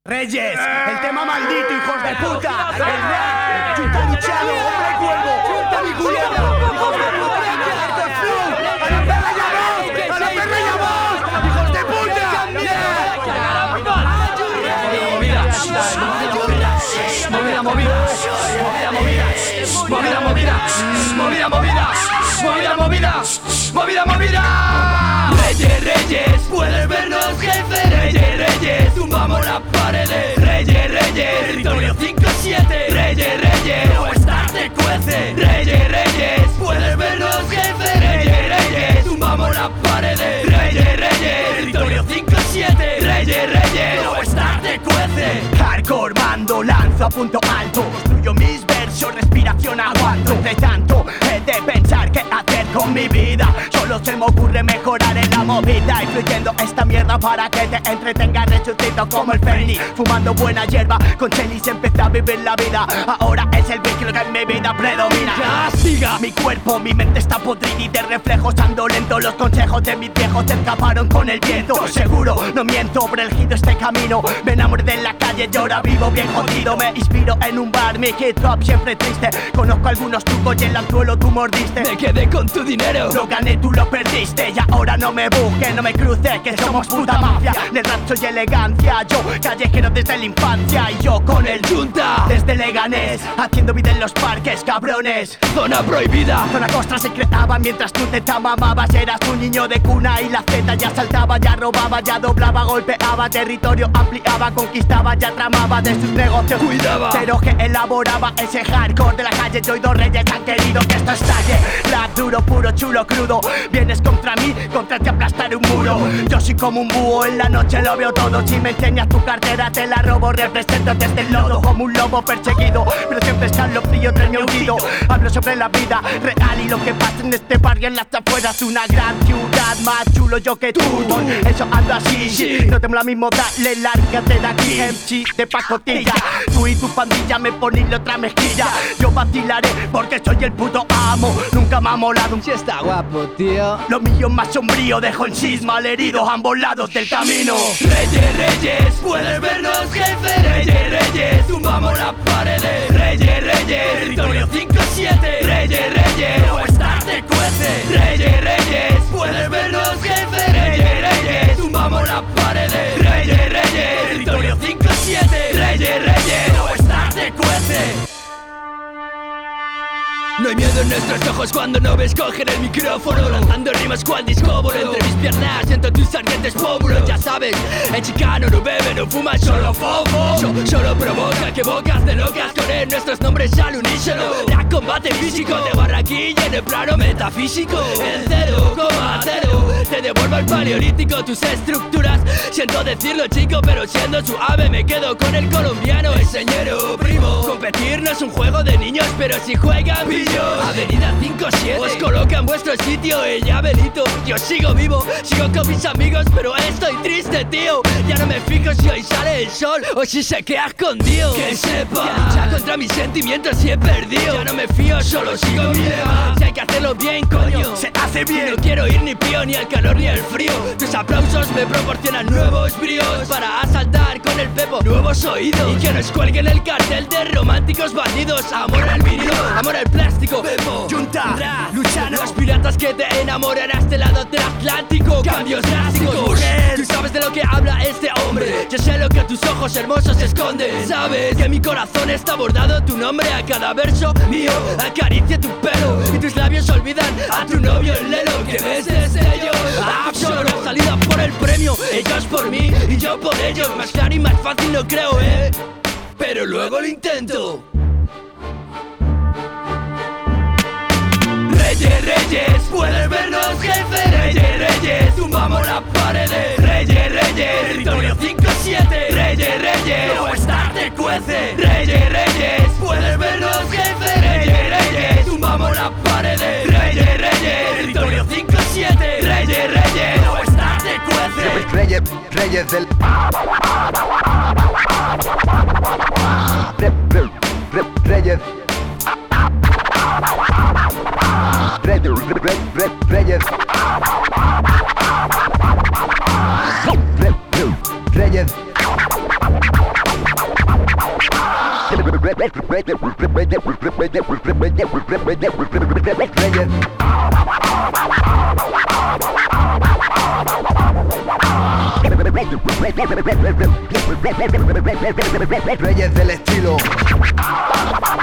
Reyes, el tema maldito, hijos de puta. El rap, Junta Luciano, Hombre Cuervo, Dani Culebra, hijos de puta. A la perra llamamos, a la perra llamamos, hijos de puta. Movida, movida. Reyes, puedes vernos, jefe. Reyes, tumbamos las paredes. Reyes, territorio 5-7. Reyes, o estás de cuece. Reyes, puedes vernos, jefe. Reyes, tumbamos las paredes. Reyes, territorio 5-7. Reyes, o estás de cuece. Hardcore, mando, lanzo a punto alto. Construyo mis versos, respiración aguanto. Entre tanto, he de pensar qué hacer con mi vida. Solo se me ocurre mejorar en la movida, influyendo esta mierda para que te entretenga. Resucito como el Fénix, fumando buena hierba. Con Chelis empecé a vivir la vida. Ahora es el vehículo que en mi vida predomina. Castiga mi cuerpo, mi mente está podrida y de reflejos ando lento. Los consejos de mis viejos se escaparon con el viento. Seguro, no miento, pero elegido este camino. Me enamoré de la calle y ahora vivo bien jodido. Me inspiro en un bar, mi hip hop siempre triste. Conozco algunos trucos y el anzuelo tú mordiste. Me quedé con tu dinero, lo gané, tú lo perdiste. Y ahora no me busques, no me cruces, que somos puta mafia. Del rap soy elegancia, yo callejero desde la infancia. Y yo con el Junta desde Leganés, haciendo vida en los parques, cabrones. Zona prohibida, zona costra se creaba mientras tú te mamabas. Eras un niño de cuna y la Z ya saltaba, ya robaba, ya doblaba, golpeaba. Territorio ampliaba, conquistaba, ya tramaba de sus negocios. Cuidaba, pero que elaboraba ese hardcore de la calle. Yo y dos reyes han querido que esto estalle. Rap duro, puro, chulo, crudo. Vienes contra mí, contra ti aplastar un muro. Yo soy como un búho, en la noche lo veo todo. Si me enseñas tu cartera te la robo. Represento desde el lodo como un lobo perseguido, pero siempre escalofrío tras mi aullido. Hablo sobre la vida real y lo que pasa en este barrio en las afueras. Una gran ciudad, más chulo yo que tú. Por eso ando así, sí. No tengo la misma, dale, lárgate de aquí. MC de pacotilla, tú y tu pandilla me ponen la otra mejilla. Yo vacilaré porque soy el puto amo. Nunca me ha molado un si está guapo, tío. Lo mío más sombrío, dejo en cisma malheridos a ambos lados del camino. Reyes, puedes vernos, jefe. Reyes, tumbamos las paredes. Reyes, territorio 5-7. Reyes, o estás de cuece. Reyes, puedes vernos, jefe. Reyes, tumbamos las paredes. Reyes, territorio 5-7. Reyes, o estás de cuece. No hay miedo en nuestros ojos cuando no ves coger el micrófono, lanzando rimas cual discóbolo. Entre mis piernas siento tus ardientes pómulos. Ya sabes, el chicano no bebe, no fuma, solo fofo. Solo provoca que bocas de locas corren nuestros nombres al unísono. Ya combate físico de barraquilla en el plano metafísico. El 0,0 te devuelvo al paleolítico tus estructuras. Siento decirlo chico, pero siendo suave me quedo con el colombiano, el señero primo. Competir no es un juego de niños, pero si juegan pillos. Avenida 5-7 os coloca en vuestro sitio el llaverito. Yo sigo vivo, sigo con mis amigos, pero estoy triste, tío. Ya no me fijo si hoy sale el sol o si se queda escondido. Que sepa que luchar contra mis sentimientos y he perdido. Ya no me fío, solo sigo mi lema. Si hay que hacerlo bien, coño, se hace bien. No quiero ir ni pío, ni al calor ni al frío. Tus aplausos me proporcionan nuevos bríos para asaltar con el pepo nuevos oídos. Y que nos cuelguen el cartel de románticos bandidos. Amor al vinilo, amor al plástico. Pepo, Junta, Luciano, los piratas que te enamoran a este lado del Atlántico. Cambios drásticos, mujer, tú sabes de lo que habla este hombre. Yo sé lo que tus ojos hermosos esconden. Sabes que mi corazón está bordado tu nombre a cada verso mío. Acaricia tu pelo y tus labios olvidan a tu novio el lelo. Que ves destello, solo la salida por el premio. Ellos por mí y yo por ellos. Más claro y más fácil no creo, pero luego lo intento. Reyes, puedes vernos, jefe. Reyes, tumbamos las paredes. Reyes, territorio 5-7. Reyes, o estás de cuece. Reyes, puedes vernos, jefe. Reyes, tumbamos las paredes. Reyes, territorio 5-7. Reyes, o estás de cuece. Reyes del Reyes. Reyes. Reyes del estilo.